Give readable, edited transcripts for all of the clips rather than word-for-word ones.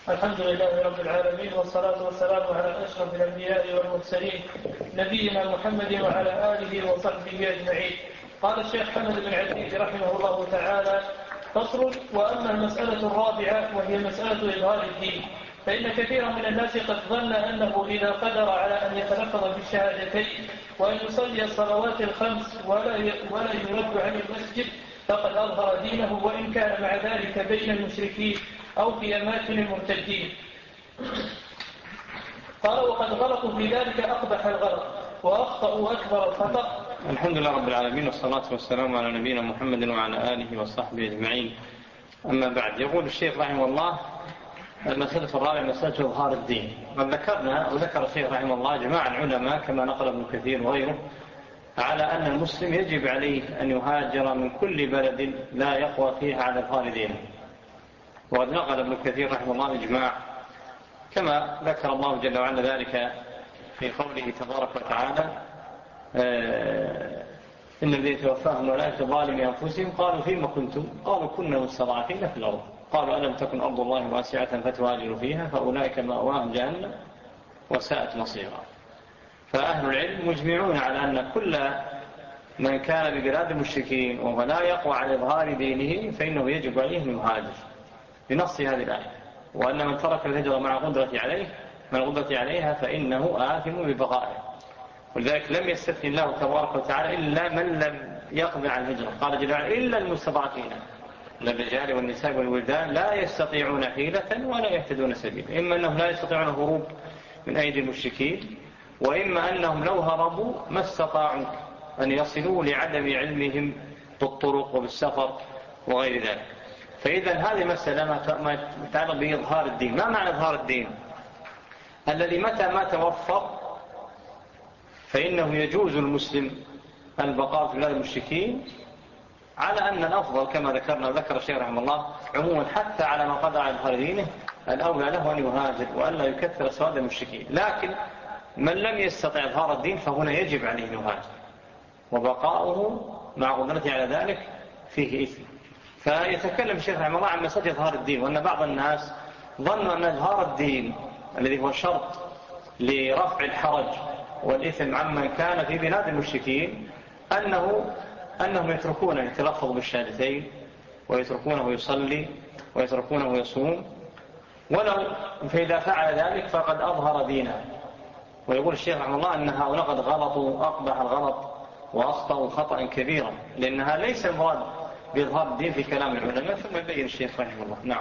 الحمد لله رب العالمين، والصلاة والسلام على أشرف الأنبياء والمرسلين نبينا محمد وعلى آله وصحبه أجمعين. قال الشيخ حمد بن عزيز رحمه الله تعالى: فصل. وأما المسألة الرابعة وهي مسألة إظهار الدين، فإن كثيرا من الناس قد ظن أنه إذا قدر على أن يتلفظ بالشهادتين وأن يصلي الصلوات الخمس ولا يرد عن المسجد فقد أظهر دينه، وإن كان مع ذلك بين المشركين أو في أماكن المرتدين. قال: وقد غلطوا في ذلك أقبح الغلط وأخطأوا أكبر الخطأ. الحمد لله رب العالمين، والصلاة والسلام على نبينا محمد وعلى آله وصحبه أجمعين. أما بعد، يقول الشيخ رحمه الله: المسألة الرابعة مسألة إظهار الدين. قد ذكرنا وذكر الشيخ رحمه الله جماعة العلماء كما نقل ابن كثير وغيره على أن المسلم يجب عليه أن يهاجر من كل بلد لا يقوى فيها على إظهار دينه. وقد نقل ابن كثير رحمه الله الإجماع كما ذكر الله جل وعلا ذلك في قوله تبارك وتعالى: إن الذين توفاهم ملائكة ظالمي أنفسهم قالوا فيما كنتم؟ قالوا كنا مستضعفين في الأرض قالوا ألم تكن أرض الله واسعة فتهاجروا فيها فأولئك مأواهم جهنم وساءت مصيرا. فأهل العلم مجمعون على أن كل من كان ببلاد المشركين وهو لا يقوى على إظهار دينه فإنه يجب عليه أن يهاجر بنص هذه الآية، وأن من ترك الهجرة مع القدرة عليها فإنه آثم ببقائه. ولذلك لم يستثني الله تبارك وتعالى إلا من لم يقضي عن الهجرة، قال جل وعلا: إلا المستضعفين من الرجال والنساء والولدان لا يستطيعون حيلة ولا يهتدون سبيلا. إما أنهم لا يستطيعون الهروب من أيدي المشركين، وإما أنهم لو هربوا ما استطاعوا أن يصلوا لعدم علمهم بالطرق وبالسفر وغير ذلك. فإذا هذه مسألة ما يتعلق بإظهار الدين. ما معنى إظهار الدين؟ الذي متى ما توفر فإنه يجوز المسلم البقاء في بلاد المشركين، على أن الأفضل كما ذكرنا وذكر الشيخ رحمه الله عموما حتى على ما قدر على إظهار دينه الأولى له أن يهاجر وأن لا يكثر سواد المشركين. لكن من لم يستطع إظهار الدين فهنا يجب عليه أن يهاجر، وبقاؤه مع قدرته على ذلك فيه إثم. فيتكلم الشيخ رحمه الله عن مسألة إظهار الدين، وأن بعض الناس ظن أن إظهار الدين الذي هو شرط لرفع الحرج والإثم عمن كان في بلاد المشركين أنهم يتركونه يتلفظ بالشهادتين ويتركونه يصلي ويتركونه يصوم، ولو فإذا فعل ذلك فقد أظهر دينه. ويقول الشيخ رحمه الله أن هؤلاء قد غلطوا أقبح الغلط وأخطأوا خطأ كبيرا، لأنها ليس المراد بإظهار الدين في كلام العلماء. ثم يبين الشيخ رحمه الله. نعم.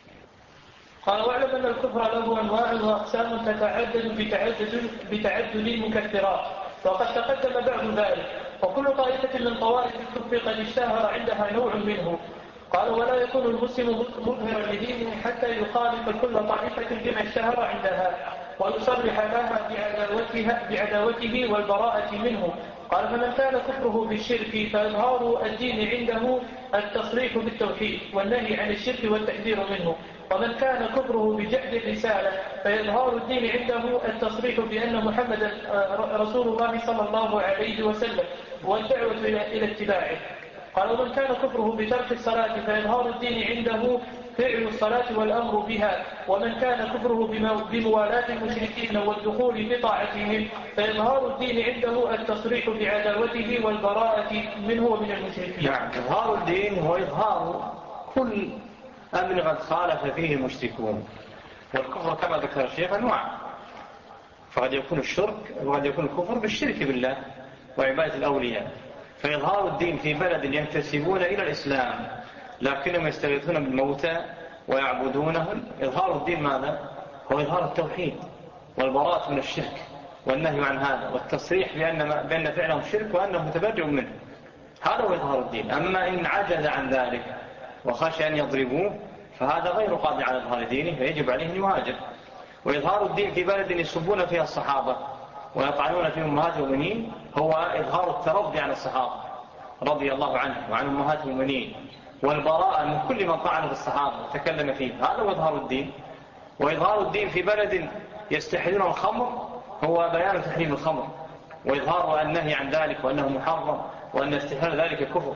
قال: واعلم أن الكفر له أنواع وأقسام تتعدد بتعدد المكفرات، وقد تقدم بعض ذلك، وكل طائفة من طوائف الكفر قد اشتهر عندها نوع منه. قال: ولا يكون المسلم مظهرا لدينه حتى يخالف كل طائفة بما اشتهر عندها ويصرح لها بعداوته والبراءة منه. قال: فمن كان كفره بالشرك فإظهار الدين عنده التصريح بالتوحيد والنهي عن الشرك والتحذير منه. ومن كان كفره بجحد الرسالة فيظهر الدين عنده التصريح بأن محمدا رسول الله صلى الله عليه وسلم والدعوة إلى اتباعه. قال: ومن كان كفره بترك الصلاة فيظهر الدين عنده فعل الصلاة والأمر بها. ومن كان كفره بموالاة المشركين والدخول بطاعتهم فيظهر الدين عنده التصريح بعداوته والبراءة منه ومن المشركين. نعم، إظهار الدين هو إظهار كل أمر قد خالف فيه المشركون. والكفر كما ذكر الشيخ أنواع، فقد يكون الشرك وقد يكون الكفر بالشرك بالله وعبادة الأولياء. فإظهار الدين في بلد ينتسبون إلى الإسلام لكنهم يستغيثون بالموتى ويعبدونهم، إظهار الدين ماذا؟ هو إظهار التوحيد والبراءة من الشرك والنهي عن هذا والتصريح بأن فعلهم شرك وأنهم متبرئ منه. هذا هو إظهار الدين. أما إن عجز عن ذلك وخشى أن يضربوه فهذا غير قادر على إظهار دينه فيجب عليه أن يهاجر. وإظهار الدين في بلد يسبون فيها الصحابة ويطعنون في أمهات المؤمنين هو إظهار الترضي عن الصحابة رضي الله عنهم وعن أمهات المؤمنين والبراءة من كل من طعن في الصحابة وتكلم فيه. هذا هو إظهار الدين. وإظهار الدين في بلد يستحلون الخمر هو بيان تحريم الخمر وإظهار النهي عن ذلك وأنه محرم وأن استحلال ذلك كفر.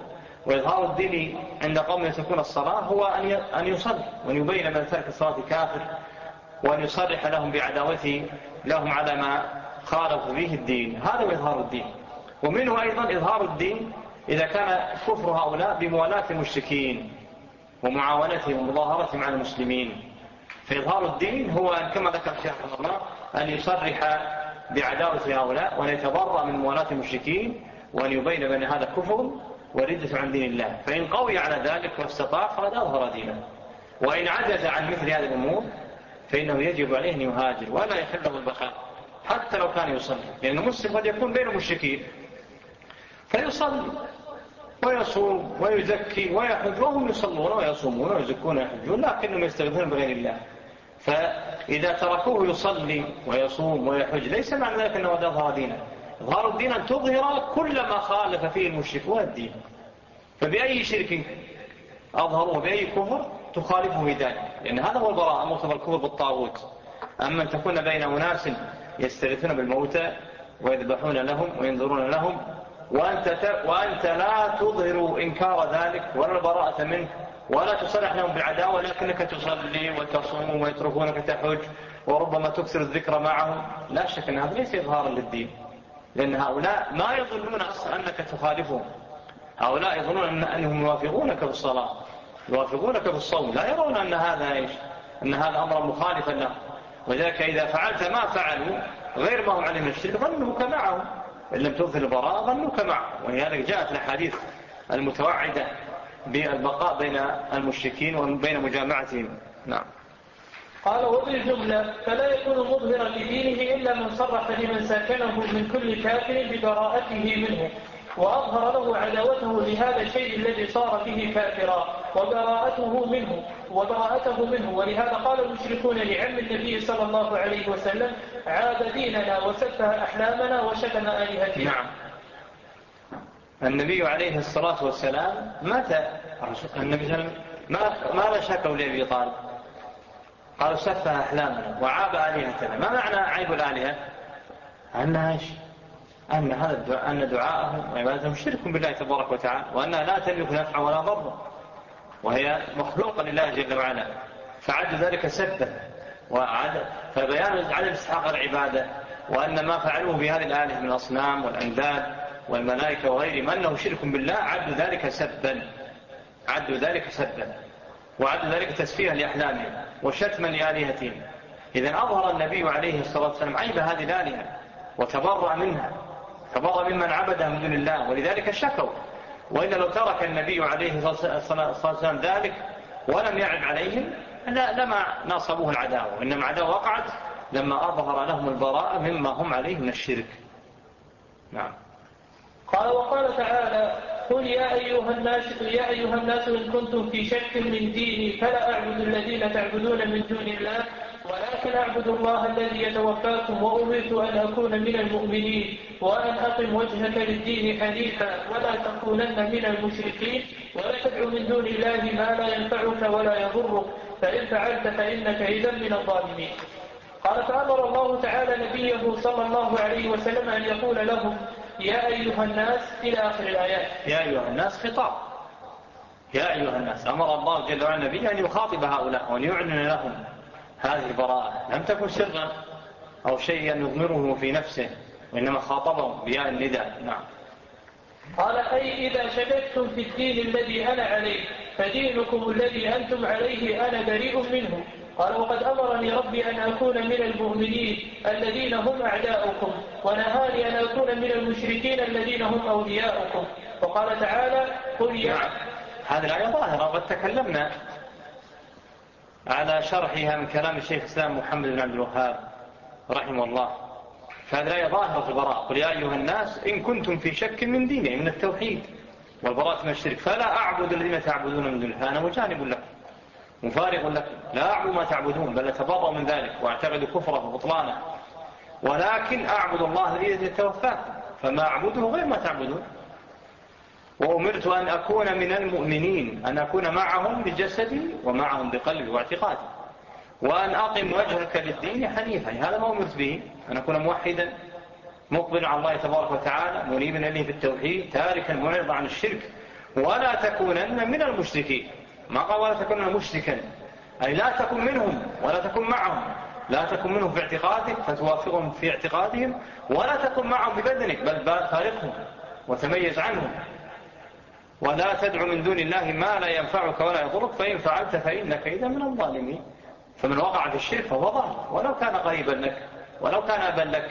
وإظهار الدين عند قوم يتركون الصلاة هو أن يصلي وأن يبين من ترك الصلاة كافر، وأن يصرح لهم بعداوته لهم على ما خالفوا به الدين. هذا هو إظهار الدين. ومنه أيضا إظهار الدين إذا كان كفر هؤلاء بموالاة المشركين ومعاونتهم ومظاهرتهم على المسلمين. فإظهار الدين هو كما ذكر الشيخ رحمه الله أن يصرح بعداوة هؤلاء وأن يتبرأ من موالاة المشركين وأن يبين بأن هذا كفر وردة عن دين الله. فإن قوي على ذلك واستطاع فقد أظهر دينه. وإن عجز عن مثل هذه الأمور فإنه يجب عليه أن يهاجر ولا يحله البقاء حتى لو كان يصلي، لأن المسلم قد يكون بين المشركين فيصلي ويصوم ويزكي ويحج وهم يصلون ويصومون ويزكون ويحجون لكنهم يستغفرون بغير الله. فإذا تركوه يصلي ويصوم ويحج ليس معنى ذلك أنه قد أظهر دينه. إظهار الدين أن تظهر كل ما خالف فيه المشركون الدين. فبأي شرك أظهروه بأي كفر تخالفه ذلك، لأن هذا هو البراءة مرتبط الكفر بالطاغوت. أما أن تكون بين أناس يستغيثون بالموتى ويذبحون لهم وينذرون لهم وأنت لا تظهر إنكار ذلك ولا البراءة منه ولا تصرح لهم بالعداوة، لكنك تصلي وتصوم ويتركونك تحج وربما تكثر الذكر معهم، لا شك أن هذا ليس إظهارا للدين، لأن هؤلاء ما يظنون أصلا أنك تخالفهم. هؤلاء يظنون أنهم يوافقونك في الصلاة يوافقونك في الصوم، لا يرون أن هذا أمر مخالفا له. وذلك إذا فعلت ما فعلوا غير ما هم عليه من الشرك ظنوك معهم، إن لم تظهر البراءة ظنوك معهم. ولذلك جاءت الأحاديث المتوعدة بالبقاء بين المشركين وبين مجامعتهم. نعم. قال وبالجملة فلا يكون مظهرا لدينه إلا من صرح لمن ساكنه من كل كافر ببراءته منه وأظهر له عداوته لهذا الشيء الذي صار فيه كافرا وبراءته منه. ولهذا قال المشركون لعم النبي صلى الله عليه وسلم عاب ديننا وسفه أحلامنا وشتم آلهتنا. نعم. النبي عليه الصلاة والسلام متى النبي صلى الله عليه وسلم ماذا شكوا لأبي طالب؟ قالوا سفه أحلامنا وعاب آلهتنا. ما معنى عيب الآلهة؟ أن دعاءهم وعبادتهم شرك بالله تبارك وتعالى، وأنها لا تملك نفعا ولا ضرا، وهي مخلوقة لله جل وعلا. فعد ذلك سبا فبيان عدم استحقاق العبادة، وأن ما فعلوه بهذه الآلهة من الأصنام والأنداد والملائكة وغيرهم أنه شرك بالله، عدوا ذلك سبا وعدوا ذلك تسفيها لأحلامهم وشتما لآلهتهم. إذن أظهر النبي عليه الصلاة والسلام عيب هذه الآلهة وتبرأ منها، تبرأ ممن عبدها من دون الله، ولذلك شكوا. وإلا لو ترك النبي عليه الصلاة والسلام ذلك ولم يعب عليهم لما ناصبوه العداوة، إنما العداوة وقعت لما أظهر لهم البراءة مما هم عليه من الشرك. نعم. قال وقال تعالى قل يا أيها الناس إن كنتم في شك من ديني فلا أعبد الذين تعبدون من دون الله ولكن أعبد الله الذي يتوفاكم وأمرت أن أكون من المؤمنين وأن أقم وجهك للدين حنيفا ولا تكونن من المشركين ولا تدع من دون الله ما لا ينفعك ولا يضرك فإن فعلت فإنك إذا من الظالمين. قال فأمر الله تعالى نبيه صلى الله عليه وسلم أن يقول لهم يا أيها الناس إلى آخر الآيات. يا أيها الناس خطاب، يا أيها الناس. أمر الله جل وعلا نبيه أن يخاطب هؤلاء وأن يعلن لهم هذه البراءة، لم تكن سرا أو شيئا يضمره في نفسه، وإنما خاطبهم بياء النداء. نعم. قال أي إذا شككتم في الدين الذي أنا عليه فدينكم الذي أنتم عليه أنا بريء منه. قال وقد أمرني ربي أن أكون من المؤمنين الذين هم أعداؤكم ونهاني أن أكون من المشركين الذين هم أولياؤكم. وقال تعالى قل يا هذه الآية ظاهرة وقد تكلمنا على شرحها من كلام الشيخ الإسلام محمد بن عبد الوهاب رحمه الله. فهذه الآية ظاهرة في البراءة. قل يا أيها الناس إن كنتم في شك من دينه من التوحيد والبراءة من الشرك فلا أعبد الذين تعبدون من دون الله أنا مجانب لكم مفارق لكم لا أعبد ما تعبدون بل أتبرأ من ذلك وأعتقد كفره وبطلانه ولكن أعبد الله الذي يتوفاكم فما أعبده غير ما تعبدون. وأمرت أن أكون من المؤمنين أن أكون معهم بجسدي ومعهم بقلبي واعتقادي وأن أقم وجهك للدين حنيفا. هذا ما أمرت به أن أكون موحدا مقبل على الله تبارك وتعالى منيبا إليه في التوحيد تاركا معرضا عن الشرك ولا تكونن من المشركين. ما قال ولا تكونن مشركا، أي لا تكن منهم ولا تكن معهم، لا تكن منهم في اعتقادك فتوافقهم في اعتقادهم، ولا تكن معهم ببدنك بل فارقهم وتميز عنهم. ولا تدع من دون الله ما لا ينفعك ولا يضرك، فإن فعلت فإنك إذا من الظالمين. فمن وقع في الشرك فهو ضال ولو كان قريبا لك ولو كان أبا لك.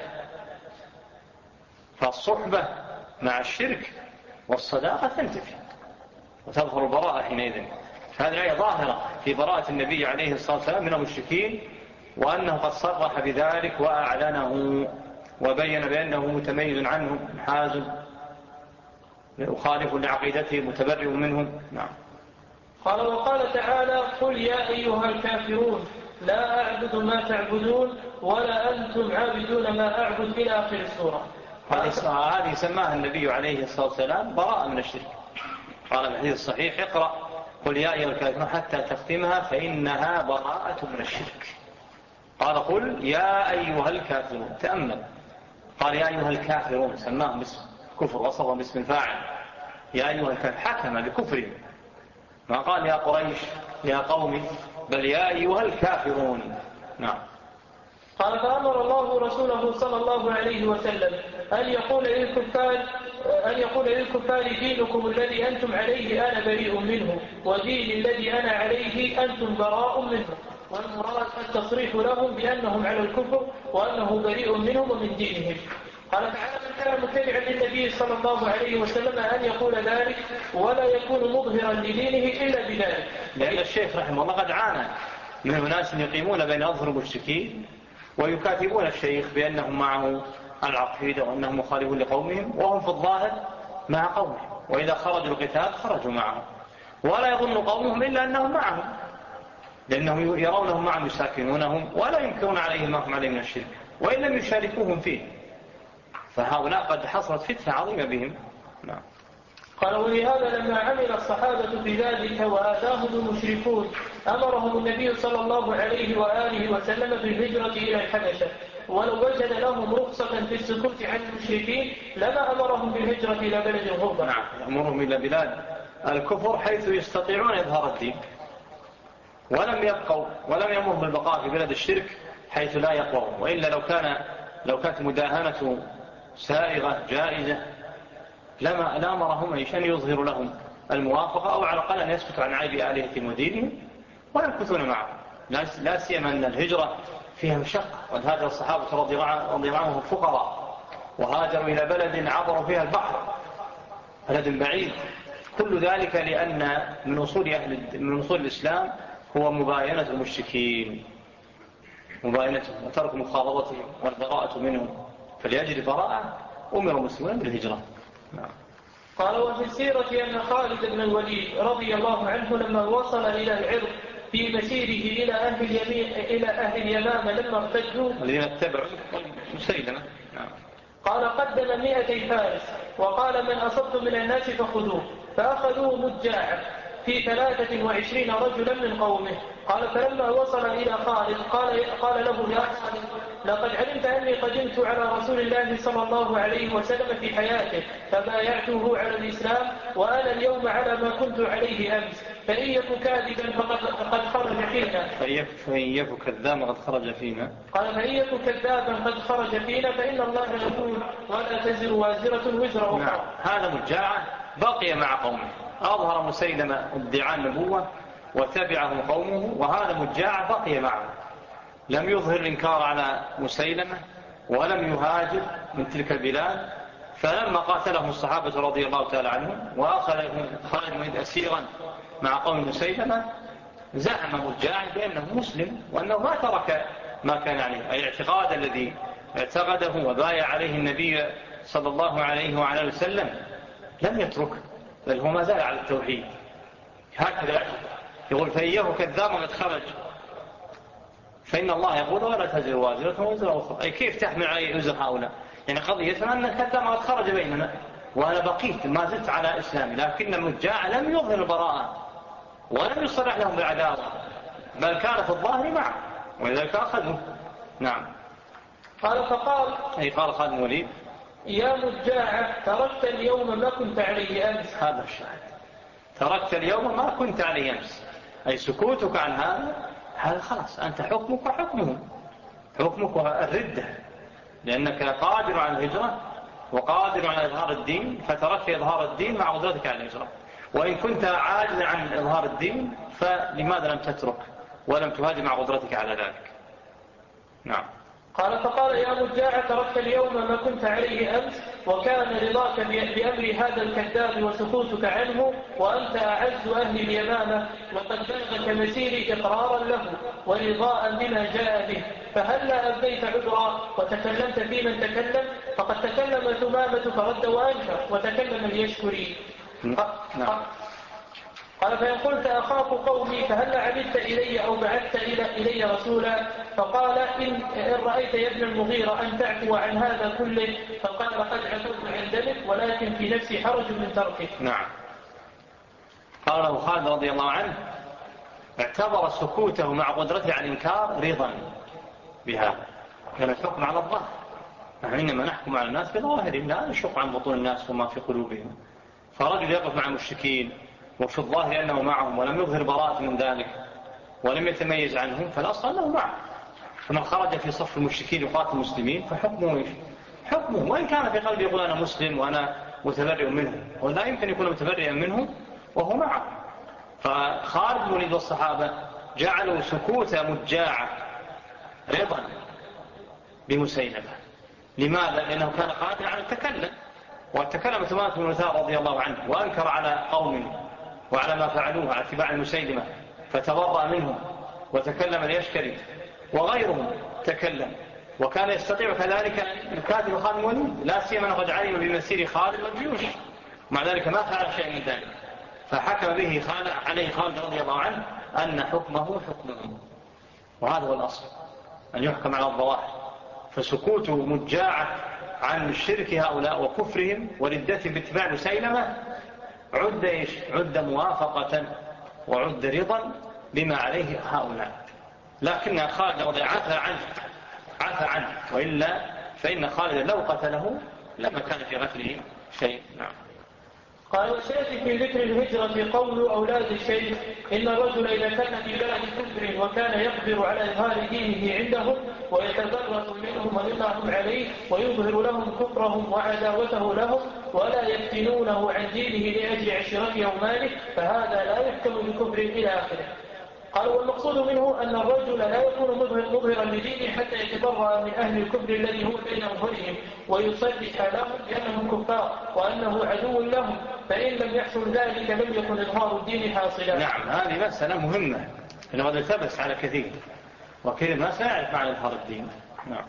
فالصحبة مع الشرك والصداقة تنتفي وتظهر البراءة حينئذ. هذه الآية ظاهرة في براءة النبي عليه الصلاة والسلام من المشركين، وأنه قد صرح بذلك وأعلنه وبين بأنه متميز عنهم حازم يخالف لعقيدته متبرئ منهم. نعم. قال وقال تعالى قل يا أيها الكافرون لا أعبد ما تعبدون ولا أنتم عابدون ما أعبد إلى آخر السورة. هذه سماها النبي عليه الصلاة والسلام براءة من الشرك. قال في الحديث الصحيح اقرأ قل يا أيها الكافرون حتى تختمها فإنها براءة من الشرك. قال قل يا أيها الكافرون، تأمل، قال يا أيها الكافرون سماهم باسم كفر وصفهم باسم الفاعل. يا أيها الكافرون حكم بكفرهم، ما قال يا قريش يا قومي بل يا أيها الكافرون. نعم. قال فأمر الله رسوله صلى الله عليه وسلم أن يقول للكفار دينكم الذي أنتم عليه أنا بريء منه ودين الذي أنا عليه أنتم براء منه. والمراد التصريح لهم بأنهم على الكفر وأنه بريء منهم ومن دينهم. قال تعالى من كان متبعا للنبي صلى الله عليه وسلم أن يقول ذلك ولا يكون مظهرا لدينه إلا بذلك. لأن الشيخ رحمه الله قد عانى من أناس يقيمون بين أظهر المشركين ويكاتبون الشيخ بأنهم معه العقيدة وأنهم مخالفون لقومهم وهم في الظاهر مع قومهم، وإذا خرجوا القتال خرجوا معهم، ولا يظن قومهم إلا أنهم معهم لأنهم يرونهم معهم يساكنونهم ولا ينكرون عليهم ما هم عليه من الشرك وإن لم يشاركوهم فيه. فهؤلاء قد حصلت فتنة عظيمة بهم. نعم. قال ولهذا لما عمل الصحابة بذلك وآتاهم المشركون أمرهم النبي صلى الله عليه وآله وسلم بالهجرة إلى الحبشة، ولو وجد لهم رخصة في السكوت عن المشركين لما أمرهم بالهجرة إلى بلد الغربة. نعم، أمرهم إلى بلاد الكفر حيث يستطيعون إظهار الدين، ولم يأمرهم بالبقاء في بلد الشرك حيث لا يقوون، وإلا لو كانت مداهنة سائغة جائزة لا أمرهم أن يظهروا لهم الموافقة أو على الأقل أن يسكتوا عن عيب آلهتهم ودينهم ويمكثون معهم. لا سيما أن الهجرة فيها مشقة، وهاجر الصحابة رضي الله عنهم فقراء وهاجروا إلى بلد عبروا فيها البحر، بلد بعيد. كل ذلك لأن من أصول الإسلام هو مباينة المشركين، مباينتهم وترك مخاضرتهم والبراءة منهم، فليجري براءة أمر المسلمين بالهجرة. نعم. قال وفي السيرة أن خالد بن الوليد رضي الله عنه لما وصل إلى العرق في مسيره إلى أهل اليمامة لما ارتدوا الذين اتبعوا مسيلمة، قال قدم 200 فارس وقال من أصبت من الناس فخذوه، فأخذوه مجاعا في 23 رجلا من قومه. قال فلما وصل إلى خالد قال له يا خالد لقد علمت أني قدمت على رسول الله صلى الله عليه وسلم في حياته فبايعته على الإسلام وأنا اليوم على ما كنت عليه أمس، فإن يك كاذبا فقد خرج فينا. فإن يك كذابا قد خرج فينا. قال فإن يك كذابا قد خرج فينا فإن الله يقول ولا تزر وازرة وزر أخرى. نعم. هذا مجاعة بقي مع قومه، أظهر مسيلمة ادعاء النبوة وتبعه قومه، وهذا مجاعة بقي معه لم يظهر الإنكار على مسيلمة ولم يهاجر من تلك البلاد. فلما قاتلهم الصحابة رضي الله تعالى عنهم وأخذ خالد أسيرا مع قوم مسيلمة زعم مجاعة بأنه مسلم وأنه ما ترك ما كان عليه، أي اعتقاد الذي اعتقده وبايع عليه النبي صلى الله عليه وعلى وسلم لم يتركه، بل هو ما زال على التوحيد. هكذا يقول فإيه كذاب قد خرج، فإن الله يقول ولا تزر وازرة وزر أخرى. أي كيف تحمل علي وزر هؤلاء؟ يعني قضيتنا أن الكذاب قد خرج بيننا وأنا بقيت ما زلت على إسلامي، لكن المجاع لم يظهر البراءة ولم يصرح لهم بالعداوة بل كان في الظاهر معه ولذلك أخذوا. نعم. قال قال خالد بن الوليد يا مجاعة تركت اليوم ما كنت عليه أمس. هذا الشاهد تركت اليوم ما كنت عليه أمس، أي سكوتك عن هذا خلاص أنت حكمك وحكمهم، حكمك الردة، لأنك قادر على الهجرة وقادر على إظهار الدين، فتركت إظهار الدين مع قدرتك على الهجرة. وإن كنت عاجزا عن إظهار الدين فلماذا لم تترك ولم تهاجم مع قدرتك على ذلك؟ نعم. قال فقال يا مجاع تركت اليوم ما كنت عليه أمس، وكان رضاك بأمر هذا الكذاب وسكوتك عنه، وأنت أعز أهل اليمامة، وقد بلغك مسيري إقرارا له ورضاء بما جاء به، فهلا أبديت عذرا وتكلمت في من تكلم، فقد تكلم ثمامة فرد وأنكر وتكلم ليشكري. قال فإن قلت أخاف قومي فهل عبدت إلي أو بعثت إلي رسولا؟ فقال إن رأيت يا ابن المغيرة أن تعفو عن هذا كله فقال قد عفوت عن ذلك، ولكن في نفسي حرج من تركه. نعم. قال له خالد رضي الله عنه اعتبر سكوته مع قدرته على الإنكار رضا بهذا، كان الحكم على الظاهر، نحن إنما نحكم على الناس بظواهرهم لا نشق عن بطون الناس وما في قلوبهم. فرجل يقف مع المشركين وفي الظاهر أنه معهم ولم يظهر براءة من ذلك ولم يتميز عنهم، فالأصل أنه معه. فمن خرج في صف المشركين يقاتل المسلمين فحكمه إيش؟ حكمه، وإن كان في قلبه يقول أنا مسلم وأنا متبرئ منهم، ولا يمكن يكون متبرئا منهم وهو معه. فخالد بن الوليد والصحابة جعلوا سكوت مجاعة رضا بمسيلمة. لماذا؟ لأنه كان قادرا على التكلم، وتكلم ثمامة بن أثار رضي الله عنه وأنكر على قوم وعلى ما فعلوه على اتباع المسيلمة، فتبرأ منهم وتكلم ليشكري، وغيرهم تكلم، وكان يستطيع كذلك أن يكاتب خالد بن الوليد، لا سيما قد علم بمسير خالد والجيوش، مع ذلك ما فعل شيء من ذلك، فحكم به عليه خالد رضي الله عنه أن حكمه حكمه. وهذا هو الأصل، أن يحكم على الظواهر. فسكوته مجاعة عن شرك هؤلاء وكفرهم وردتهم باتباع مسيلمة عد إيش؟ عد موافقة وعد رضا بما عليه هؤلاء. لكن خالد رضي عفى عنه، وإلا فإن خالد لو قتله لما كان في قتله شيء. نعم. قال وسيأتي في ذكر الهجرة قول أولاد الشيخ إن الرجل إذا كان في بلد كفر وكان يقدر على إظهار دينه عندهم ويتبرأ منهم ومما هم عليه ويظهر لهم كفرهم وعداوته لهم ولا يفتنونه عن دينه لأجل عشرته أو ماله، فهذا لا يحكم بكفر إلى آخره. قال والمقصود منه أن الرجل لا يكون مظهرا لدينه حتى يتبرأ من أهل الكفر الذي هو بين أظهرهم ويصرح لهم بأنهم كفار وأنه عدو لهم، فإن لم يحصل ذلك لم يكن إظهار الدين حاصلا. نعم، هذه مسألة مهمة لقد التبس على كثير، وكثير ما سيعرف معنى إظهار الدين. نعم.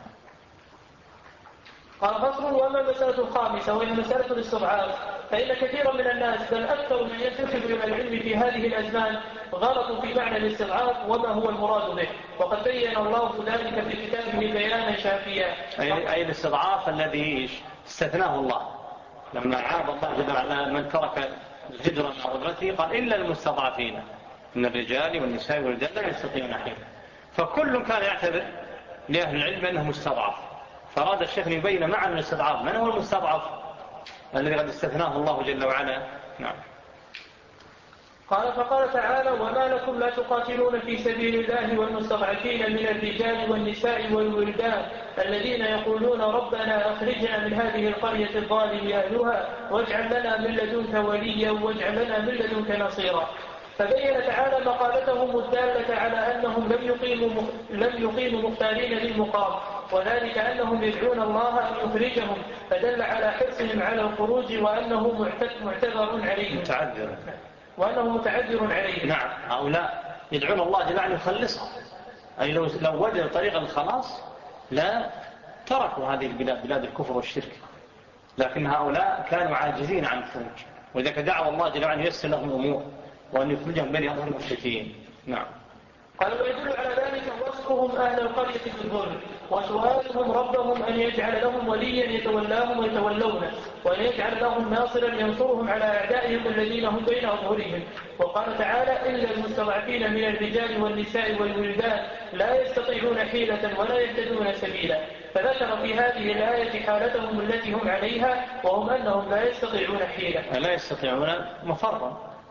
قال فصل وأما المسألة الخامسة وهي مسألة الاستضعاف، فإن كثيرا من الناس بل أكثر من ينتسب إلى العلم في هذه الأزمان غلطوا في معنى الاستضعاف وما هو المراد به، وقد بين الله ذلك في كتابه بيانا شافيا. أي الاستضعاف الذي استثناه الله لما عاب الله جل وعلا من ترك الهجرة مع قدرته، قال إلا المستضعفين من الرجال والنساء والولدان لا يستطيعون حيلا. فكل كان يعتبر لأهل العلم أنه مستضعف، فأراد الشيخ يبين معنى الاستضعاف، من هو المستضعف الذي قد استثناه الله جل وعلا. نعم. قال فقال تعالى وما لكم لا تقاتلون في سبيل الله والمستضعفين من الرجال والنساء والولدان الذين يقولون ربنا أخرجنا من هذه القرية الظالم أهلها واجعل لنا من لدنك وليا واجعل لنا من لدنك نصيرا. فبين تعالى مقالتهم الدالة على أنهم لم يقيموا مختارين للمقام، وذلك أنهم يدعون الله أن يخرجهم، فدل على حرصهم على الخروج وأنه معتذر عليهم وأنه متعذر عليه. نعم، هؤلاء يدعون الله جل وعلا يخلصهم، أي لو وجدوا طريق الخلاص لا تركوا هذه البلاد، بلاد الكفر والشرك، لكن هؤلاء كانوا عاجزين عن الخروج، ولذلك دعوا الله جل وعلا ييسر لهم الأمور وأن يخرجهم بين أظهر المشركين. نعم. قال ويدل على ذلك وصفهم أهل القرية بالظلم وسؤالهم ربهم أن يجعل لهم وليا يتولاهم ويتولونه، وأن يجعل لهم ناصرا ينصرهم على أعدائهم الذين هم بين أظهرهم. وقال تعالى إلا المستضعفين من الرجال والنساء والولدان لا يستطيعون حيلة ولا يهتدون سبيلا، فذكر في هذه الآية حالتهم التي هم عليها وهم أنهم لا يستطيعون حيلة، لا يستطيعون مفرا،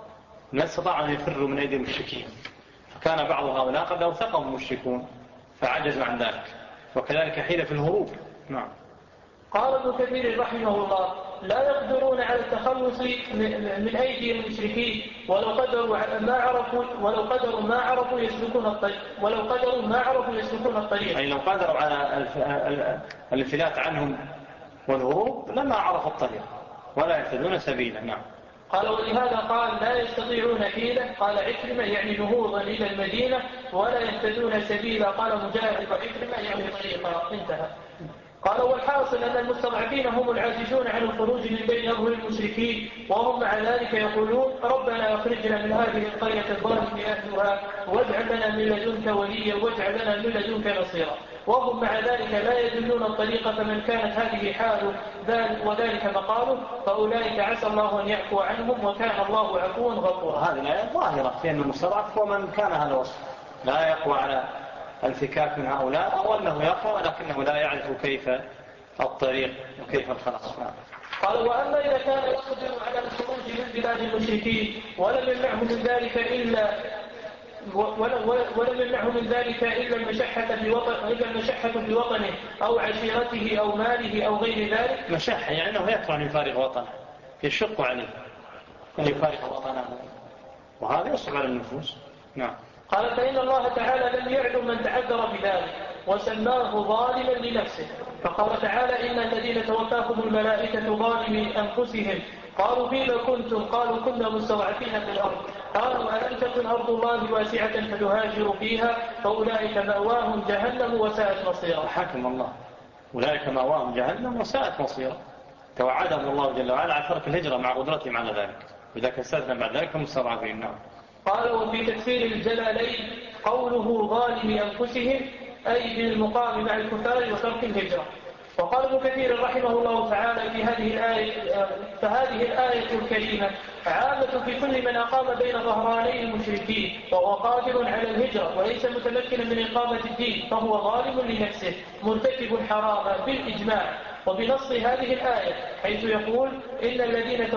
ما استطاعوا أن يفروا من أيدي المشركين، فكان بعض هؤلاء قد أوثقهم المشركون فعجزوا عن ذلك، وكذلك حيلة في الهروب. نعم. قال ابن كثير رحمه الله: لا يقدرون على التخلص من أيدي المشركين ولو قدروا ما عرفوا يسلكون الطريق. أي لو قدروا على الانفلات عنهم والهروب لما عرفوا الطريق ولا يهتدون سبيلا. نعم. قال: ولهذا قال: لا يستطيعون حيلة. قال عكرمة: يعني نهوضا إلى المدينة. ولا يهتدون سبيلا. قال مجاهد وعكرمة: يعني طريقا. انتهى. قال: والحاصل أن المستضعفين هم العاجزون عن الخروج من بين أظهر المشركين، وهم مع ذلك يقولون: ربنا أخرجنا من هذه القرية الظالم أهلها واجعل لنا من لدنك وليا واجعل لنا من لدنك نصيرا. وهم مع ذلك لا يدلون الطريق، فمن كانت هذه حاله وذلك مقاله فأولئك عسى الله أن يعفو عنهم، وكان الله عفوا غفورا. هذه الآية ظاهرة في أن المستضعف هو من كان هذا الوصف، لا يقوى على الفكاك من هؤلاء، أو أنه يقوى ولكنه لا يعرف كيف الطريق وكيف الخلاص. قال: وأما إذا كان يقدر على الخروج من بلاد المشركين ولم يمنعه من ذلك إلا المشحة في وطنه أو عشيرته أو ماله أو غير ذلك. مشحة يعني أنه يكره أن يفارق وطنه، يشق عليه أن يفارق وطنه، وهذا يصعب على النفوس. نعم. قال: فإن الله تعالى لم يعلم من تعذر بذلك وسماه ظالما لنفسه، فقال تعالى: إن الذين توفاهم الملائكة ظالمي أنفسهم قالوا فيما كنتم؟ قالوا كنا مستضعفين في الأرض. قالوا: ألم تكن أرض الله واسعة فتهاجروا فيها فأولئك مأواهم جهنم وساءت مصيرا. حكم الله: أولئك مأواهم جهنم وساءت مصيرا. توعدهم الله جل وعلا على ترك الهجرة مع قدرتهم على ذلك، وإذا كسرنا بعد ذلك هم مستضعفين. نعم. قال: وفي تفسير الجلالين قوله ظالمي أنفسهم أي بالمقام مع الكفار وترك الهجرة. وقال ابن كثير رحمه الله تعالى: فهذه الآية الكريمة عامة في كل من أقام بين ظهراني المشركين وهو قادر على الهجرة وليس متمكنا من إقامة الدين، فهو ظالم لنفسه مرتكب حراما بالإجماع. وبنص هذه الآية حيث يقول: إن الذين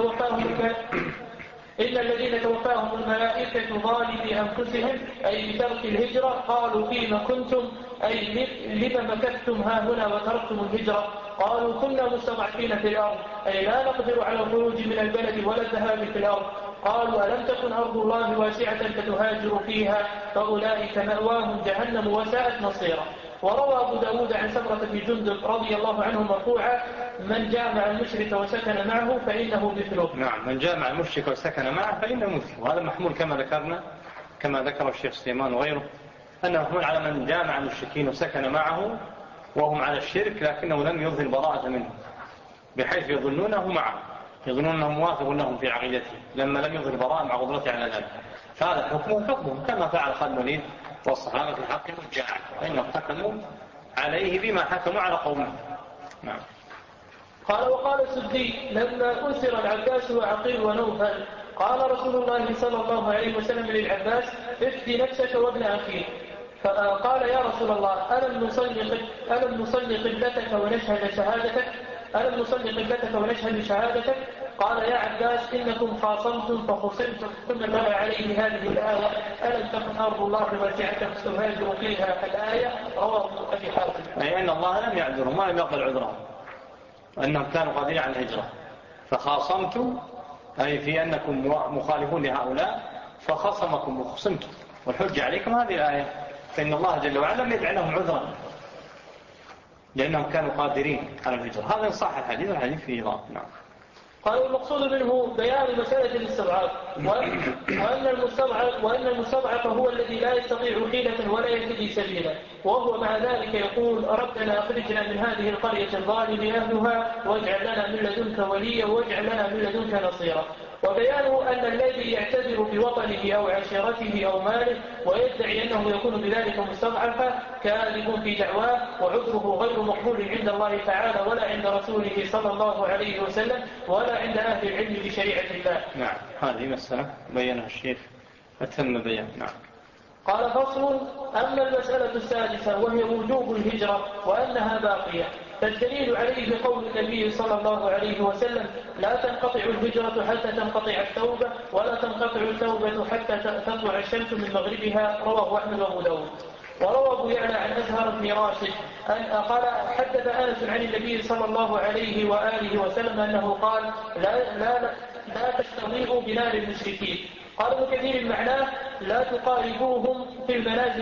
توفاهم الملائكة ظالمي أنفسهم أي بترك الهجرة قالوا فيما كنتم؟ أي لما مكثتم ها هنا وتركتم الهجرة؟ قالوا كنا مستضعفين في الأرض أي لا نقدر على الخروج من البلد ولا الذهاب في الأرض. قالوا: ألم تكن أرض الله واسعة فتهاجروا فيها فأولئك مأواهم جهنم وساءت مصيرا. وروى أبو داود عن سمرة بن جندب رضي الله عنه مرفوعا: من جامع المشرك وسكن معه فإنه مثله. نعم، من جامع المشرك وسكن معه فإنه مثله. وهذا محمول كما ذكر الشيخ سليمان وغيره، أنه محمول على من جامع المشركين وسكن معه وهم على الشرك لكنه لم يظهر براءة منه، بحيث يظنونه معه، يظنون أنه موافق لهم في عقيدته لما لم يظهر براءة مع قدرته على ذلك. فهذا حكمه كما فعل خالد بن الوليد والصحابة في حق الجاع، فإنهم حكموا عليه بما حكموا على قومه. نعم. قال: وقال السدي لما أسر العباس وعقيل ونوفل قال رسول الله صلى الله عليه وسلم للعباس: افدي نفسك وابن أخيك. فقال: يا رسول الله ألم نصلي قبلتك ونشهد شهادتك؟ قال: يا عباس إنكم خاصمتم فخصمتم. ثم تلا عليه هذه الآية: ألم تكن أرض الله واسعة فتهاجروا فيها. الآية رواه أبي حاتم. أي أن الله لم يعذرهم ولم يقبل عذرهم، أنهم كانوا قادرين على الهجرة، فخاصمتم أي في أنكم مخالفون لهؤلاء فخصمكم وخصمتم والحجة عليكم هذه الآية. فإن الله جل وعلا لم يدع لهم عذرا لأنهم كانوا قادرين على الهجرة. هذا صح الحديث فيه ضعف. نعم. قال: المقصود منه بيان مسألة الاستضعاف، وأن المستضعف هو الذي لا يستطيع حيلة ولا يهتدي سبيلا، وهو مع ذلك يقول: ربنا أخرجنا من هذه القرية الظالم أهلها واجعل لنا من لدنك وليا واجعل لنا من لدنك نصيرا. وبيانه أن الذي يعتذر بوطنه أو عشيرته أو ماله ويدعي أنه يكون بذلك مستضعفا كاذب في دعواه، وعذره غير مقبول عند الله تعالى ولا عند رسوله صلى الله عليه وسلم ولا عند أهل العلم بشريعة الله. نعم، هذه مسألة بينها الشيخ أتم بيان. نعم. قال: فصل: أما المسألة السادسة وهي وجوب الهجرة وأنها باقية، فالدليل عليه قول النبي صلى الله عليه وسلم: لا تنقطع الهجرة حتى تنقطع التوبة ولا تنقطع التوبة حتى تطلع الشمس من مغربها، رواه أحمد وأبو داود. وروى أبو يعلى عن أزهر بن راشد قال حدث أنس عن النبي صلى الله عليه وآله وسلم أنه قال لا تستضيئوا بنار المشركين. قال ابن كثير معناه لا تقاربوهم في المنازل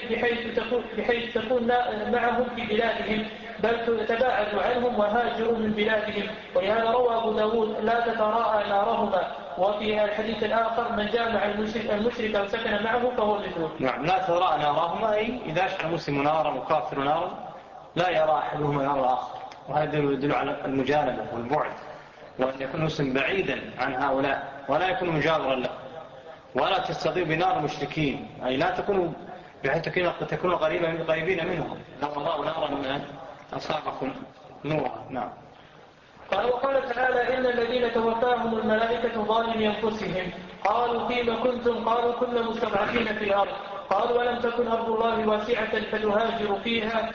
بحيث تكون معهم في بلادهم، بل تباعدوا عنهم وهاجروا من بلادهم. ولهذا روى أبو داود لا تتراءى نارهما. وفي الحديث الآخر من جامع المشرك أو سكن معه فهو مثله. نعم، لا تتراءى نارهما، أي إذا أشعل مسلم نارا وكافر نارا لا يرى أحدهما نار الآخر، وهذا يدل على المجانبة والبعد، وأن يكون مسلم بعيدا عن هؤلاء ولا يكون مجاورا له. ولا تستضيء بنار المشركين، أي لا تكونوا بحيث تكونوا قريبين منهم. لو الله نارا من أصابكم نورا. نعم. قال وقال تعالى إن الذين توفاهم الملائكة ظالمي أنفسهم قالوا فيما كنتم؟ قالوا كنا مستضعفين في الأرض. قالوا ولم تكن أرض الله واسعة فتهاجروا فيها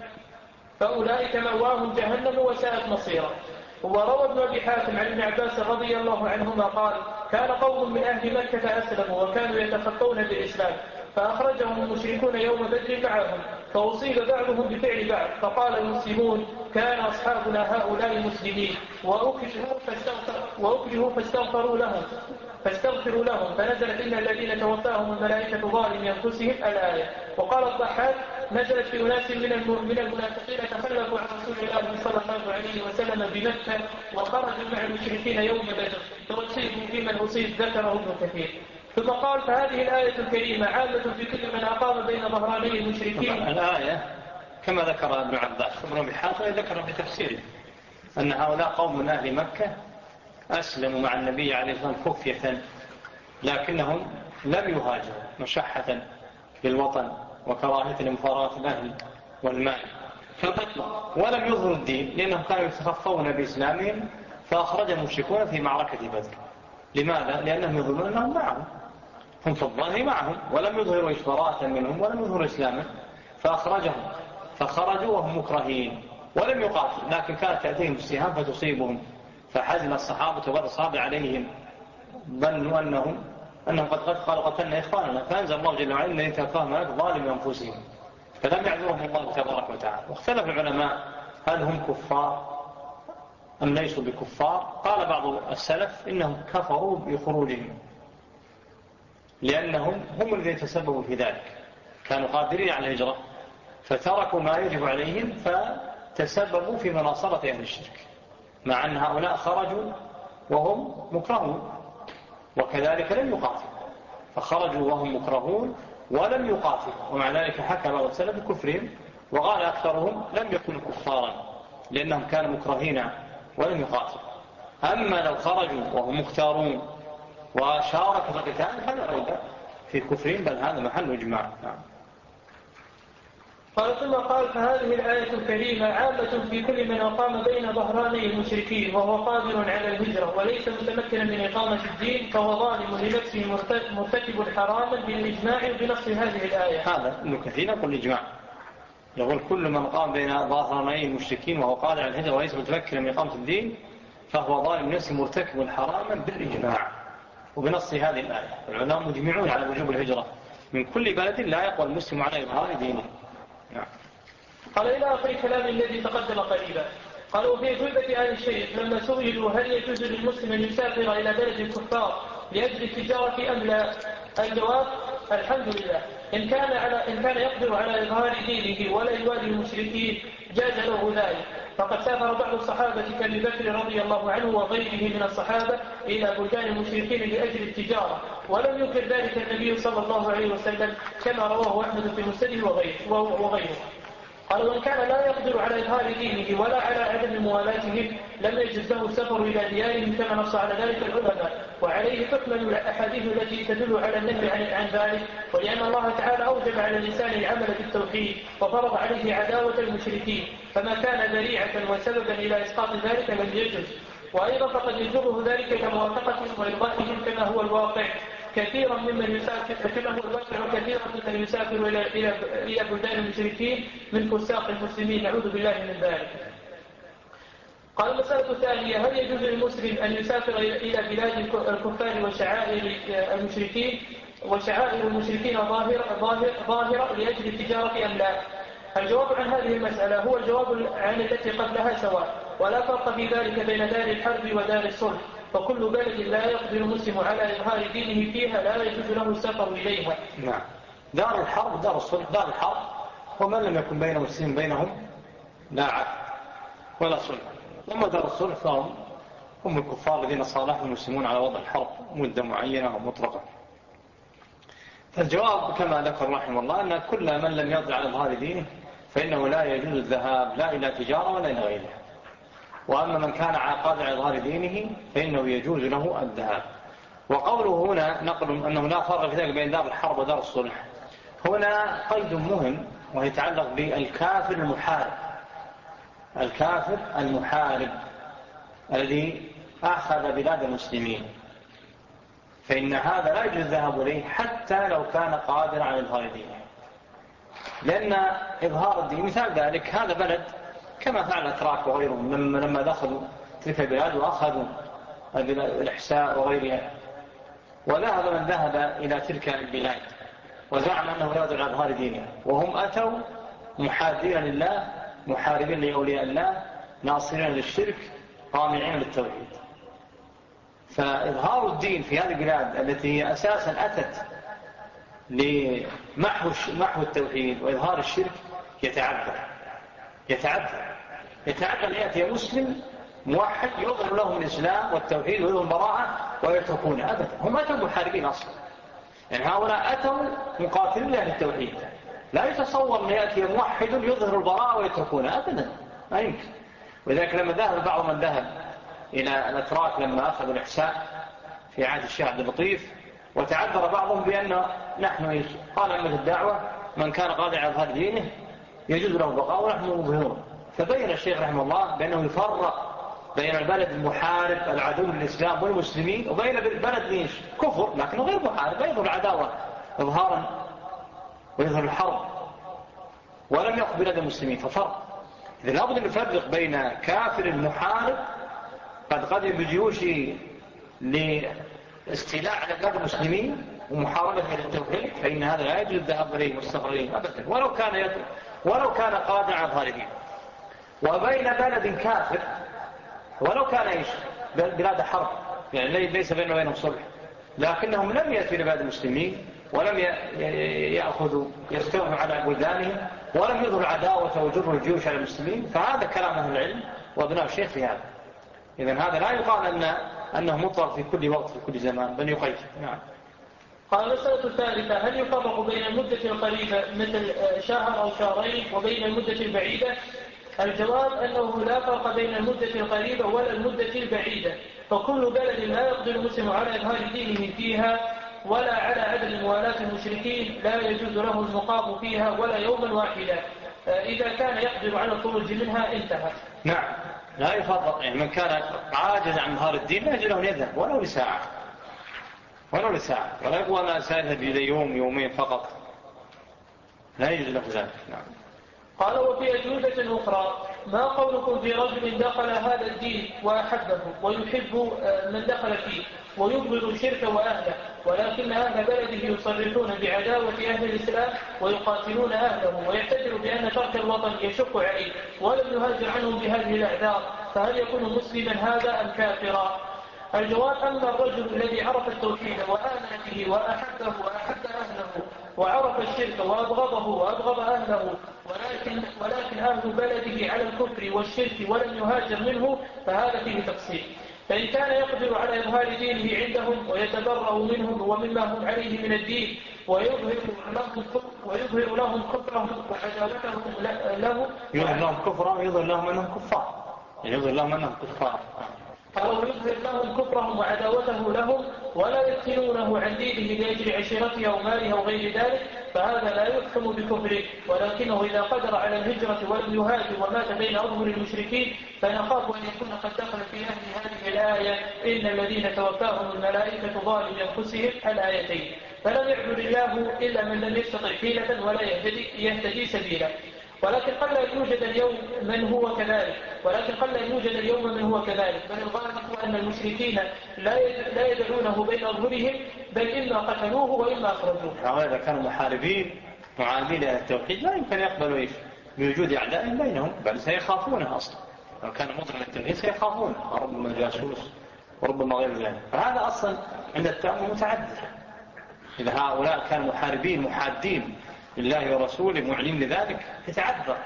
فأولئك مأواهم جهنم وساءت مصيرا. وروى ابن أبي حاتم عن ابن عباس رضي الله عنهما قال كان قوم من أهل مكة أسلموا وكانوا يتخطون بالإسلام، فأخرجهم المشركون يوم بدر معهم، فأصيب بعضهم بفعل بعض، فقال المسلمون كان أصحابنا هؤلاء مسلمين وأكرهوا فاستغفروا لهم فنزلت إن الذين توفاهم الملائكة ظالمي أنفسهم الآية. وقال الضحاك نزلت في أناس من المنافقين تخلفوا عن رسول الله صلى الله عليه وسلم بمكة وخرجوا مع المشركين يوم بدر فأصيبوا فيمن أصيب، ذكره ابن كثير. ثم قال فهذه الآية الكريمة عامة في كل من أقام بين ظهراني المشركين. الآية كما ذكر ابن عباس ابن أبي حاتم ذكر بتفسيره أن هؤلاء قوم من أهل مكة أسلموا مع النبي عليه الصلاة والسلام خفية، لكنهم لم يهاجروا مشحة للوطن وكراهية لمفارقة الأهل والمال، فبطلوا ولم يظهروا الدين لأنهم كانوا يتخفون بإسلامهم، فأخرج المشركون في معركة بدر. لماذا؟ لأنهم يظنون أنهم معهم، هم في الظاهر معهم، ولم يظهروا براءة منهم ولم يظهروا إسلاما، فأخرجهم فخرجوا وهم مكرهين ولم يقاتلوا، لكن كانت تأتيهم السهام فتصيبهم، فحزن الصحابة وبعض الصحابة عليهم، ظنوا أنهم قد قالوا قتلنا إخواننا، فأنزل الله جل وعلا إن توفاهم ظالمي أنفسهم، فلم يعذرهم الله تبارك وتعالى. واختلف العلماء هل هم كفار أم ليسوا بكفار. قال بعض السلف إنهم كفروا بخروجهم، لأنهم هم الذين تسببوا في ذلك، كانوا قادرين على الهجرة فتركوا ما يجب عليهم فتسببوا في مناصرة أهل الشرك، مع أن هؤلاء خرجوا وهم مكرهون وكذلك لم يقاتلوا، فخرجوا وهم مكرهون ولم يقاتلوا، ومع ذلك حكى بعض السلف بكفرهم، وقال أكثرهم لم يكونوا كفارا لأنهم كانوا مكرهين ولم يقاتلوا. أما لو خرجوا وهم مختارون وشاركوا في القتال فلا ريب في كفرهم، بل هذا محل إجماع. قال ثم قال فهذه الآية الكريمة عامة في كل من أقام بين ظهراني المشركين وهو قادر على الهجرة وليس متمكنا من إقامة الدين، فهو ظالم لنفسه مرتكب حراما بالإجماع بنص هذه الآية. هذا ابن كثير يقول الإجماع، يقول كل من قام بين ظهراني المشركين وهو قادر على الهجرة وليس متمكنا من إقامة الدين فهو ظالم لنفسه مرتكب حراما بالإجماع وبنص هذه الآية. العلماء مجمعون على وجوب الهجرة من كل بلد لا يقوى المسلم على إظهار دينه. قال إلى آخر كلام الذي تقدم قريبا. قالوا في جلبة آل الشيخ لما سئلوا هل يجوز للمسلم أن يسافر إلى بلد الكفار لأجل التجارة أم لا؟ الجواب الحمد لله، إن كان يقدر على إظهار دينه ولا يوالي المشركين جاز له ذلك. فقد سافر بعض الصحابة كأبي بكر رضي الله عنه وغيره من الصحابة إلى بلدان المشركين لأجل التجارة، ولم ينكر ذلك النبي صلى الله عليه وسلم كما رواه أحمد في مسنده وغيره. قال وإن كان لا يقدر على إظهار دينه ولا على عدم موالاتهم لم يجوز له السفر إلى ديارهم كما نص على ذلك العلماء، وعليه تحمل الأحاديث التي تدل على النهي عن ذلك، ولأن الله تعالى أوجب على الإنسان العمل بالتوحيد وفرض عليه عداوة المشركين، فما كان ذريعة وسببا إلى إسقاط ذلك لم يجوز. وأيضا فقد يجره ذلك كموافقتهم وإرضائهم كما هو الواقع كثيرا ممن يسافر إلى بلدان المشركين من فساق المسلمين، نعوذ بالله من ذلك. قال المسألة الثانية: هل يجوز للمسلم أن يسافر إلى بلاد الكفار وشعائر المشركين ظاهرة لأجل التجارة أم لا؟ الجواب عن هذه المسألة هو الجواب عن التي قبلها سواء، ولا فرق في ذلك بين دار الحرب ودار الصلح، فكل بلد لا يقدر المسلم على إظهار دينه فيها لا يجوز له السفر إليها. نعم. دار الحرب دار الصلح. دار الحرب ومن لم يكن بين المسلمين بينهم لا عهد ولا صلح. لما دار الصلح فهم الكفار الذين صالحهم المسلمون على وضع الحرب مدة معينة ومطلقة. فالجواب كما ذكر رحمه الله أن كل من لم يرضى على إظهار دينه فإنه لا يجوز الذهاب لا إلى تجارة ولا إلى غيرها. وأما من كان قادر على إظهار دينه فإنه يجوز له الذهاب. وقوله هنا نقل أنه لا فرق في ذلك بين دار الحرب ودار الصلح، هنا قيد مهم ويتعلق بالكافر المحارب. الكافر المحارب الذي أخذ بلاد المسلمين، فإن هذا لا يجوز الذهاب إليه حتى لو كان قادرا على إظهار دينه، لأن إظهار الدين مثال ذلك هذا بلد كما فعل الأتراك وغيرهم لما دخلوا تلك البلاد وأخذوا الإحساء وغيرها، وذهب من ذهب إلى تلك البلاد وزعم أنه لا يدعو على إظهار دينه، وهم أتوا محادين لله محاربين لأولياء الله ناصرين للشرك طامعين للتوحيد. فإظهار الدين في هذه البلاد التي هي أساسا أتت لمحو التوحيد وإظهار الشرك يتعذر أن يأتي مسلم موحد يظهر لهم الإسلام والتوحيد ويظهر البراءة ويتركون أبدا. هم أتوا محاربين أصلا، يعني هؤلاء أتوا مقاتلين لأهل التوحيد، لا يتصور أن يأتي موحد يظهر البراءة ويتركون أبدا، ما يمكن. ولذلك لما ذهب بعض من ذهب إلى الأتراك لما أخذوا الإحساء في عهد الشيخ عبد اللطيف، وتعذر بعضهم بأن نحن قال أمة الدعوة من كان قادر على إظهار دينه يجوز له البقاء ونحن مظهرون. فبين الشيخ رحمه الله بأنه يفرق بين البلد المحارب العدو للإسلام والمسلمين وبين البلد كفر لكنه غير محارب يظهر العداوة إظهارا ويظهر الحرب ولم يقف بلاد المسلمين، ففرق. إذا لابد أن نفرق بين كافر المحارب قد قدم بجيوشه لاستيلاء على بلاد المسلمين ومحاربة للتوحيد، فإن هذا لا يجوز الذهاب إليه والاستغفار إليه أبدا ولو كان قادر على إظهار دينه. وبين بلد كافر ولو كان بلاد حرب، يعني ليس بينه وبينهم صلح، لكنهم لم يأتوا إلى بلاد المسلمين ولم يستولوا على بلدانهم ولم يظهروا العداوة وجروا الجيوش على المسلمين، فهذا كلام أهل العلم وابناء الشيخ في هذا. إذن هذا لا يقال أنه مطلق في كل وقت في كل زمان بل يقيد. نعم. قال المسألة الثالثة: هل يفرق بين المدة القريبة مثل شهر أو شهرين وبين المدة البعيدة؟ الجواب أنه لا فرق بين المدة القريبة ولا المدة البعيدة، فكل بلد لا يقدر المسلم على إظهار دينه فيها ولا على عدم موالاة المشركين لا يجوز له المقام فيها ولا يوما واحدا، إذا كان يقدر على الخروج منها انتهى. نعم، لا يفرق، يعني من كان عاجز عن إظهار الدين لا يجوز له أن يذهب ولو لساعة ولا يقوى أن سيذهب إلى يومين فقط، لا يجوز له ذلك. نعم. قال: وفي أجوبة أخرى: ما قولكم في رجل دخل هذا الدين وأحبه ويحب من دخل فيه ويبغض الشرك وأهله، ولكن أهل بلده يصرحون بعداوة أهل الإسلام ويقاتلون أهله، ويعتبر بأن ترك الوطن يشق عليه ولم يهاجر عنهم بهذه الأعذار، فهل يكون مسلما هذا أم كافرا؟ الجواب: أما الرجل الذي عرف التوحيد وآمن به وأحبه وأحب أهله وعرف الشرك وأبغضه وأبغض أهله ولكن أهل بلده على الكفر والشرك ولم يهاجر منه، فهذا فيه تفصيل. فإن كان يقدر على إظهار دينه عندهم ويتبرأ منهم ومما هم عليه من الدين ويظهر لهم كفرهم وعداوتهم له، يظهر لهم كفرهم ويظهر لهم أنهم كفار، يظهر لهم أنهم كفار، أو يظهر لهم كفرهم وعداوته لهم ولا يدخلونه عن دينه لأجل عشيرته أو ماله أو غير ذلك، فهذا لا يحكم بكفره، ولكنه إذا قدر على الهجرة ولم يهاجر ومات بين أظهر المشركين فنخاف أن يكون قد دخل في هذه الآية: إن الذين توفاهم الملائكة ظالمي أنفسهم الآيتين، فلم يعبد الله إلا من لم يستطع حيلة ولا يهتدي سبيلا. ولكن قل أن يوجد اليوم من هو كذلك، بل الغالب هو أن المشركين لا يدعونه بين أظهرهم، بل إما قتلوه وإما أخرجوه. إذا كانوا محاربين معادين التوحيد لا يمكن يقبلوا بوجود أعداء بينهم، بل سيخافونه أصلا. لو كان مظهر التوحيد سيخافونه، ربما جاسوس وربما غير ذلك. فهذا أصلا عند التأمل متعدد. إذا هؤلاء كانوا محاربين محادين لله ورسوله معلنين لذلك، يتعذر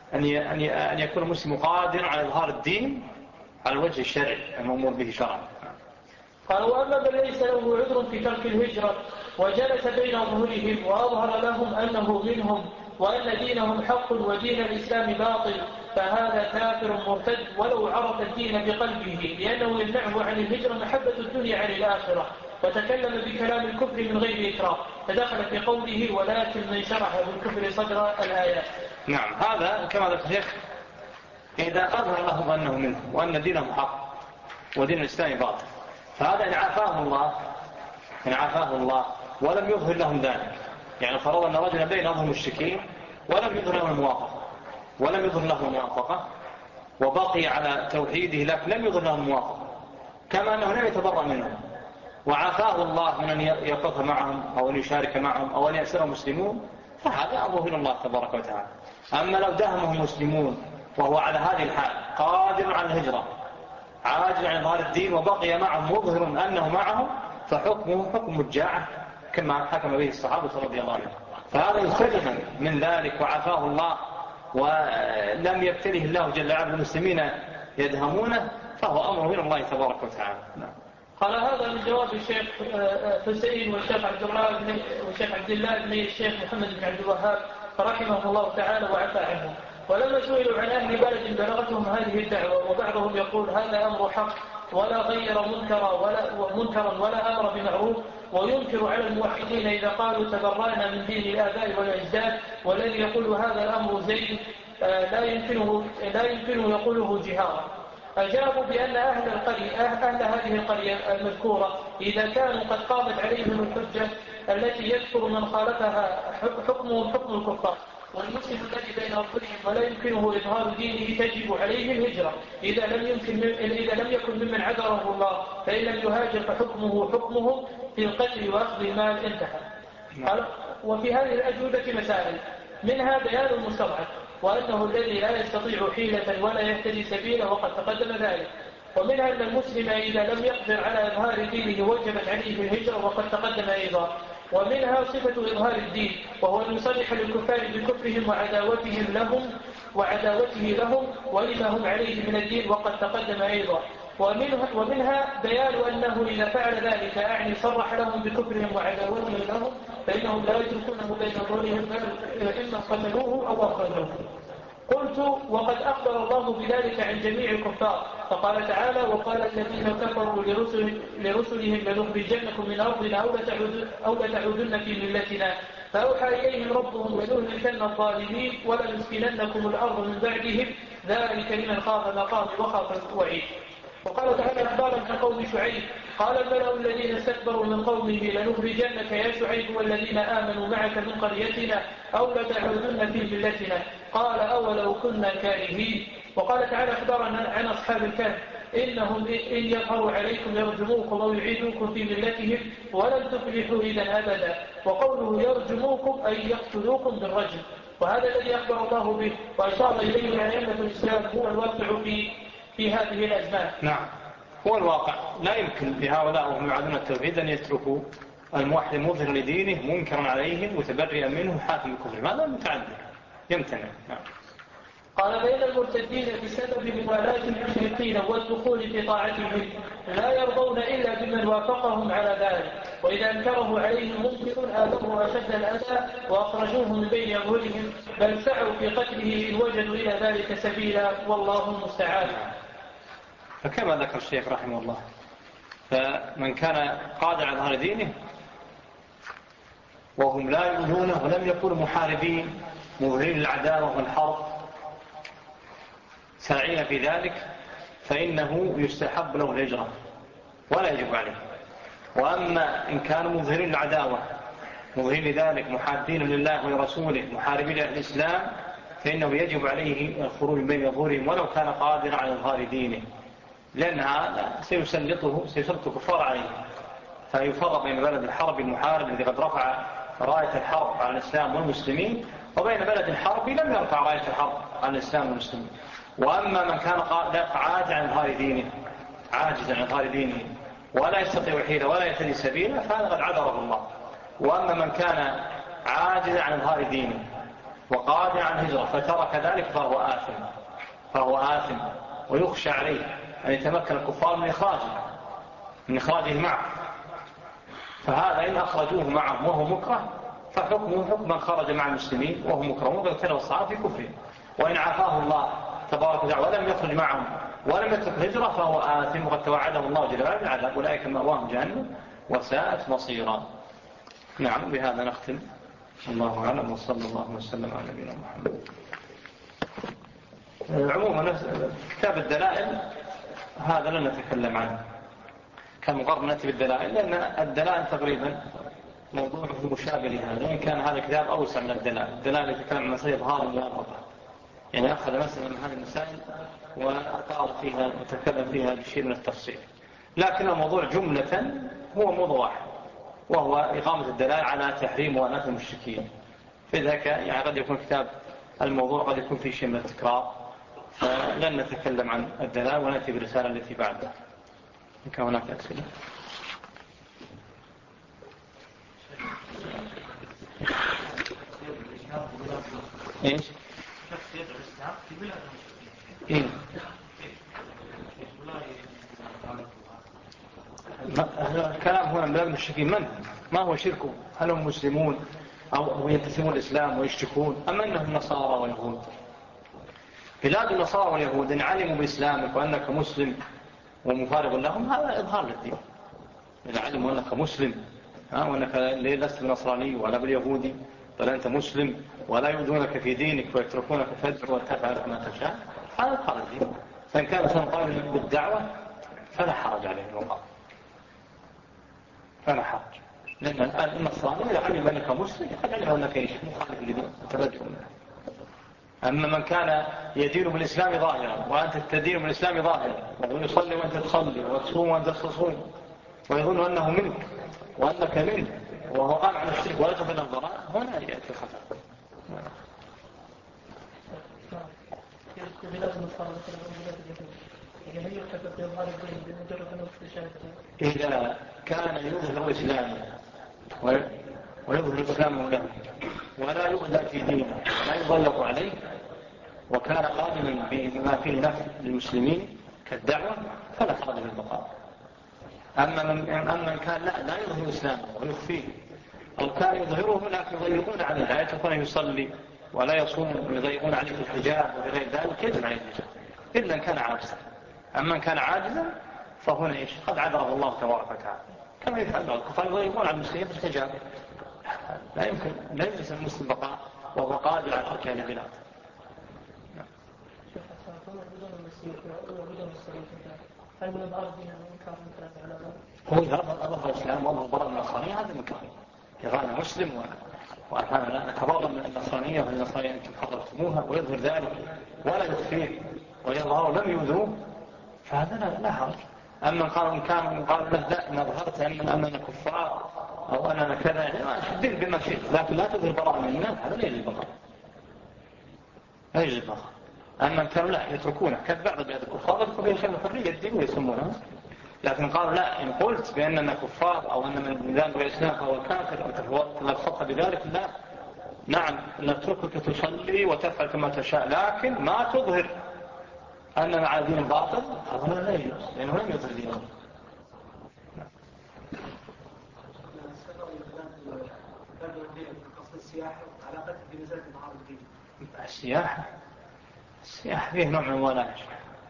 أن يكون المسلم قادر على إظهار الدين على الوجه الشرعي المأمور به شرعا. قال: وأما من ليس له عذر في ترك الهجرة وجلس بين أظهرهم وأظهر لهم أنه منهم وأن دينهم حق ودين الإسلام باطل، فهذا كافر مرتد ولو عرف الدين بقلبه، لأنه يمنعه عن الهجرة محبة الدنيا عن الآخرة، وتكلم بكلام الكفر من غير إكراه، فدخل في قوله: ولكن من شرح بالكفر صدر الآيات. نعم، هذا كما ذكر الشيخ إذا أظهر لهم أنه منهم وأن دينهم حق ودين الإسلام باطل، فهذا إن عافاه الله ولم يظهر لهم ذلك. يعني فرض أن رجلا بين أظهر المشركين ولم يظهر لهم الموافقة وبقي على توحيده، لكن لم يظهر لهم الموافقة، كما أنه لم يتبرأ منهم، وعافاه الله من أن يقف معهم أو أن يشارك معهم أو أن يأسر مسلمون، فهذا أمره إلى الله تبارك وتعالى. أما لو دهمه مسلمون وهو على هذه الحال قادر على الهجرة عاجل عن إظهار الدين وبقي معهم مظهر أنه معهم، فحكمه حكم مجاعة كما حكم به الصحابة رضي الله عنهم. فهذا يسلم من ذلك وعافاه الله ولم يبتله الله جل وعلا المسلمين يدهمونه، فهو أمره من الله تبارك وتعالى. قال: هذا من جواب الشيخ حسين والشيخ عبد الله بن الشيخ محمد بن عبد الوهاب رحمه الله تعالى وعفى عنه. ولما سئلوا عن أهل بلد بلغتهم هذه الدعوة وبعضهم يقول هذا أمر حق ولا غير منكرا ولا أمر بمعروف، وينكر على الموحدين إذا قالوا تبرأنا من دين الآباء والأجداد، والذي يقول هذا الأمر زين لا يمكنه يقوله جهارا، أجابوا بأن أهل هذه القرية المذكورة إذا كانوا قد قامت عليهم الحجة التي يكفر من خالفها حكمهم حكم الكفار، والمسلم الذي بين أظهرهم ولا يمكنه إظهار دينه تجب عليه الهجرة إذا لم يكن ممن عذره الله، فإن لم يهاجر فحكمه حكمهم في القتل وأخذ المال. انتهى. وفي هذه الأجوبة مسائل، منها بيان المستضعف وأنه الذي لا يستطيع حيلة ولا يهتدي سبيله وقد تقدم ذلك، ومنها أن المسلم إذا لم يقدر على إظهار دينه وجبت عليه الهجرة وقد تقدم أيضا، ومنها صفة إظهار الدين وهو أن يصرح للكفار بكفرهم وعداوته لهم ولما هم عليه من الدين وقد تقدم أيضا، ومنها بيان أنه إذا فعل ذلك أعني صرح لهم بكفرهم وعداوتهم لهم فإنهم لا يتركونه بين ظهورهم إما قتلوه أو أخرجوه. قلت: وقد أخبر الله بذلك عن جميع الكفار، فقال تعالى: وقال الذين كفروا لرسلهم لنخرجنكم من أرضنا أو لتعودن في ملتنا، فأوحى إليهم ربهم لنهلكن الظالمين ولنسكننكم الأرض من بعدهم، ذلك لمن خاف مقامي وخاف وعيد. وقال تعالى أخبارا عن قوم شعيب: قال الملأ الذين استكبروا من قومه لنخرجنك يا شعيب والذين آمنوا معك من قريتنا أو لتعودن في ملتنا، قال أولو كنا كارهين. وقال تعالى أخبارا عن أصحاب الكهف: إنهم إن يظهروا عليكم يرجموكم أو يعيدوكم في ملتهم ولن تفلحوا إذا أبدا. وقوله يرجموكم أي يقتلوكم بالرجم، وهذا الذي أخبر الله به وأشار إليه أئمة الإسلام هو الواقع في هذه الأزمان. نعم، هو الواقع. لا يمكن لهؤلاء وهم يعادون التوحيد أن يتركوا الموحد مظهر لدينه منكرا عليهم متبرئا منه حاكم الكفر، هذا متعذر يمتنع. نعم. قال: بين المرتدين بسبب موالاة المشركين والدخول في طاعتهم لا يرضون إلا بمن وافقهم على ذلك، وإذا انكره عليهم منكر آذوه أشد الأذى وأخرجوه من بين أظهرهم، بل سعوا في قتله إن وجدوا إلى ذلك سبيلا، والله المستعان. فكما ذكر الشيخ رحمه الله، فمن كان قادر على ظهر دينه وهم لا يؤذونه ولم يكونوا محاربين مظهرين العداوة والحرب ساعين في ذلك، فإنه يستحب له الهجرة ولا يجب عليه. وأما إن كانوا مظهرين العداوة مظهرين لذلك محادين لله ورسوله محاربين للإسلام، فإنه يجب عليه الخروج بين ظهورهم ولو كان قادرا على إظهار دينه، لأن هذا سيسلط كفار عليه، فيفرق بين بلد الحرب المحارب الذي قد رفع راية الحرب على الإسلام والمسلمين وبين بلد الحرب لم يرفع راية الحرب على الإسلام والمسلمين. وأما من كان عاجزا عن إظهار دينه ولا يستطيع حيلة ولا يهتدي سبيلا فهذا قد عذره الله. وأما من كان عاجزا عن إظهار دينه وقادر عن الهجرة فترك ذلك فهو آثم ويخشى عليه أن يتمكن الكفار من إخراجه معه. فهذا إن أخرجوه معه وهو مكره فحكمه حكم من خرج مع المسلمين وهو مكره وابتلوا الصحابة في كفره. وإن عافاه الله تبارك وتعالى ولم يخرج معهم ولم يترك الهجرة فهو آثم وقد توعده الله جل وعلا بالعذاب، أولئك مأواهم جهنم وساءت مصيرا. نعم، بهذا نختم. الله أعلم وصلى الله وسلم على نبينا محمد. عموما كتاب الدلائل هذا لن نتكلم عنه، كان مقرر نأتي بالدلائل لأن الدلائل تقريبا موضوع مشابه لهذا، وإن كان هذا الكتاب أوسع من الدلائل يتكلم عن مسائل إظهار لا بطل، يعني أخذ مسألة من هذه المسائل وأطال فيها وتكلم فيها بشيء من التفصيل. لكن الموضوع جملة هو موضوع واحد، وهو إقامة الدلائل على تحريم وأنات المشركين. فذلك يعني قد يكون كتاب الموضوع قد يكون فيه شيء من التكرار، فلن نتكلم عن الدلائل ونأتي بالرسالة التي بعدها. إن كان هناك أسئلة. إيش؟ إيه؟ الكلام هنا من بلاد المشركين ما هو شركه؟ هل هم مسلمون أو ينتسبون الإسلام ويشركون أم أنهم نصارى ويهود؟ بلاد النصارى واليهود إن علموا بإسلامك وأنك مسلم ومفارق لهم هذا إظهار للدين. إذا علموا أنك مسلم وأنك لست بنصراني ولا باليهودي بل أنت مسلم ولا يؤذونك في دينك ويتركونك تدعو وتفعل ما تشاء هذا إظهار الدين. فإن كان سنقال بالدعوة فلا حرج عليه المقام، فلا حرج، لأن الآن النصراني إذا علم أنك مسلم قد علم أنك مخالف لدين تبدأ منه. أما من كان يدين بالإسلام ظاهرا وأنت تدين بالإسلام ظاهرا ويصلي وأنت تصلي وتصوم وأنت تصوم ويظن أنه منك وأنك منه وهو قام على الشرك ولا تفعل الضراء هنا يأتي الخطأ. إذا كان يظهر إسلامه ويظهر إسلامه له ولا يؤذى في دينه ولا يضلق عليه وكان قادما بما فيه نفع للمسلمين كالدعوة فلا حرج في البقاء. أما من كان لا يظهر إسلامه ويخفيه أو كان يظهره لكن يضيقون عليه لا يتركون يصلي ولا يصوم ويضيقون عليه الحجاب وغير ذلك يجب عليه الحجاب إلا إن كان عاجزا. أما إن كان عاجزا فهنا إيش قد عذره الله تبارك وتعالى كما يفعل الكفار يضيقون على المسلمين في الحجاب. لا يمكن لا يمكن المسلم بقاء وهو قادر على أركان البلاد. هو إذا أظهر الإسلام وأظهر برا من النصرانية هذا مكان يغانا مسلم وأنا نتبرأ من النصرانية والنصرانية أنتم حضرتموها ويظهر ذلك ولا يخفيه ويظهر لم يؤذوه فهذا لا حرج. أما قالوا له لا إن أظهرت أننا كفار أو أننا كذا شدد بما شئت لكن لا تظهر براء من الناس هذا لا يجب البقاء لا يجب البقاء. أما كانوا لا يتركونه كبعض بهذا الكفار يدخلوا في الحرية الدين ويسمونها. لكن قالوا لا إن قلت بأننا كفار أو أن من ذلك الإسلام فهو كافر أو تلفظت بذلك لا نعم نتركك تصلي وتفعل كما تشاء لكن ما تظهر أننا على دين باطل هذا لا يجوز لأنه لم يظهر دينه. السياحة فيه نوع من الولاج.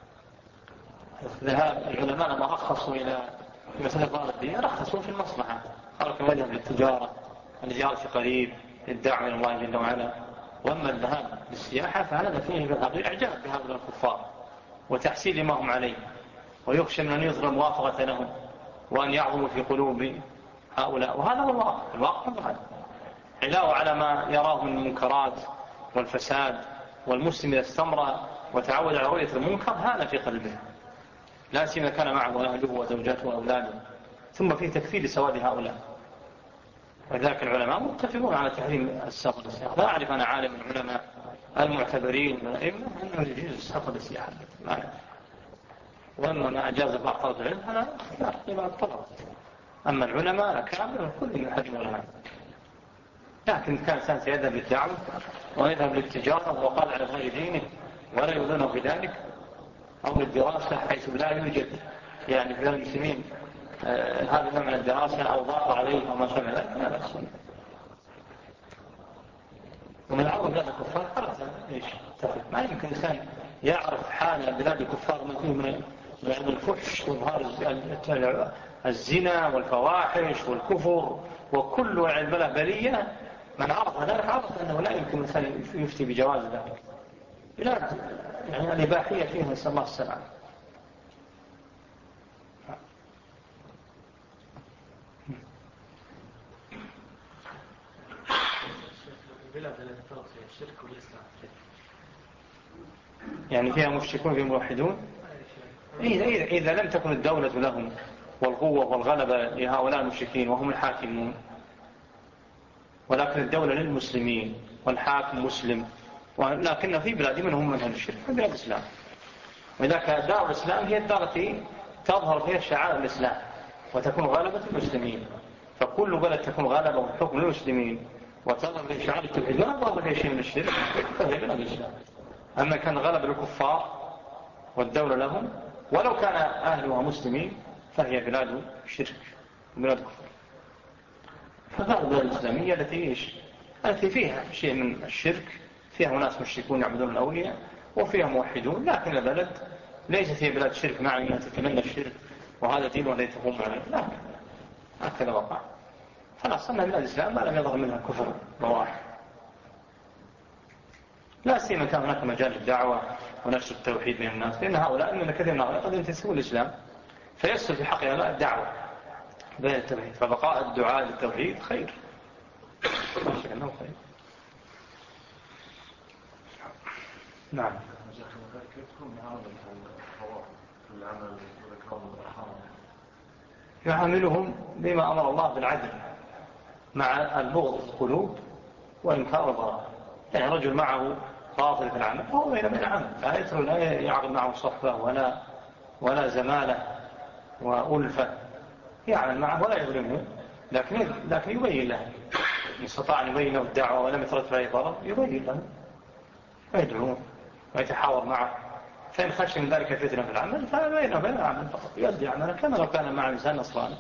ذهاب العلماء لما رخصوا إلى مسألة إظهار الدين رخصوا في المصلحة قالوا كما يذهب للتجارة الجارة قريب للدعوة إلى الله جل وعلا. وأما الذهاب للسياحة فهذا فيه بالحقيقة إعجاب بهؤلاء الكفار وتحسين ما هم عليه ويخشى من أن يظهر موافقة لهم وأن يعظموا في قلوب هؤلاء وهذا هو الواقع طبعا علاوة على ما يراه من المنكرات والفساد والمسلم إذا استمر وتعود على رؤية المنكر هان في قلبه، لا سيما كان معه أهله وزوجاته وأولاده. ثم فيه تكفير لسواد هؤلاء. ولذلك العلماء متفقون على تحريم السفر للسياحة. لا أعرف أنا عالم من العلماء المعتبرين من الأئمة أنه يجوز السفر للسياحة، لا أعرف. وأما ما أجاز بعض طلبة العلم أنا لا أقيم على الطلب. أما العلماء كامل كل من حجم العلماء. لكن كان إنسان سيذهب للدعوة ويذهب للتجارة وقال على غير دينه ولا يؤذنه بذلك، أو للدراسة حيث لا يوجد يعني في المسلمين هذا نوع من الدراسة أو ضاق عليه وما شابه ذلك، لا بأس. ومن العرب بلاد الكفار خلاص ايش تفرق. ما يمكن إنسان يعرف حال بلاد الكفار ما فيه من الفحش وظهار الزنا والفواحش والكفر وكل البلة بلية. من عرف ذلك عرف أنه لا يمكن إنسان يفتي بجواز ذلك. بلاد يعني الإباحية فيها نسأل الله السلامة. يعني فيها مشركون فيها موحدون. إذا لم تكن الدولة لهم والقوة والغلبة لهؤلاء المشركين وهم الحاكمون، ولكن الدولة للمسلمين والحاكم مسلم، ولكن في بلاد من هم من أهل الشرك في بلاد الإسلام. وذاك دار الإسلام هي الدار التي تظهر فيها شعائر الإسلام وتكون غلبة المسلمين. فكل بلد تكون غلبة وحكم للمسلمين وتظهر فيها شعائر التوحيد ما ظهر فيها شيء من الشرك فهي بلاد الإسلام. أما كان غلب الكفار والدولة لهم ولو كان أهلها مسلمين فهي بلاد الشرك وبلاد الكفر. فهذه البلاد الإسلامية التي فيها شيء من الشرك، فيها ناس مشركون يعبدون الأولياء وفيها موحدون، لكن البلد ليست هي بلاد شرك معنى أن تتمنى الشرك وهذا دين ولا تقوم عليه، لا هكذا وقع. خلاص أن بلاد الإسلام ما لم يظهر منها كفر بواح، لا سيما كان هناك مجال الدعوة ونشر التوحيد بين الناس، لأن هؤلاء من كثير من هؤلاء قد ينتسبون الإسلام فيسر في حق هؤلاء الدعوة بين التوحيد، فبقاء الدعاء للتوحيد خير، لا شك أنه خير. نعم. يعاملهم بما أمر الله بالعدل مع البغض في القلوب وإنكار البراء. يعني رجل معه باطل في العمل فهو بين العمل، لا يعقد معه صحبة ولا زمالة وألفة، يعمل معه ولا يظلمه، لكن يبين له إن استطاع أن يبين له الدعوة ولم يترتب عليه ضرر يبين له ويدعوه ويتحاور معه. فإن خشي من ذلك فتنة في العمل فبينه وبين العمل فقط يؤدي عمله كما لو كان مع إنسان نصراني.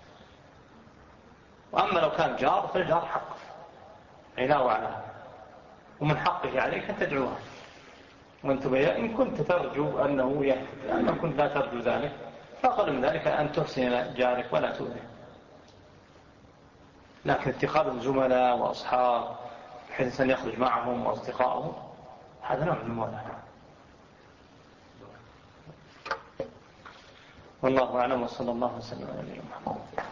وأما لو كان جار فالجار حق علاوة على هذا، ومن حقه عليك أن تدعوها وأنت إن كنت ترجو أنه يهتدي. أما كنت لا ترجو ذلك فأقل من ذلك أن تحسن جارك ولا تؤذيه. لكن اتخاذ الزملاء وأصحاب بحيث أن يخرج معهم وأصدقائهم هذا نوع من الموضوع. والله أعلم وصلى الله وسلم على نبينا محمد.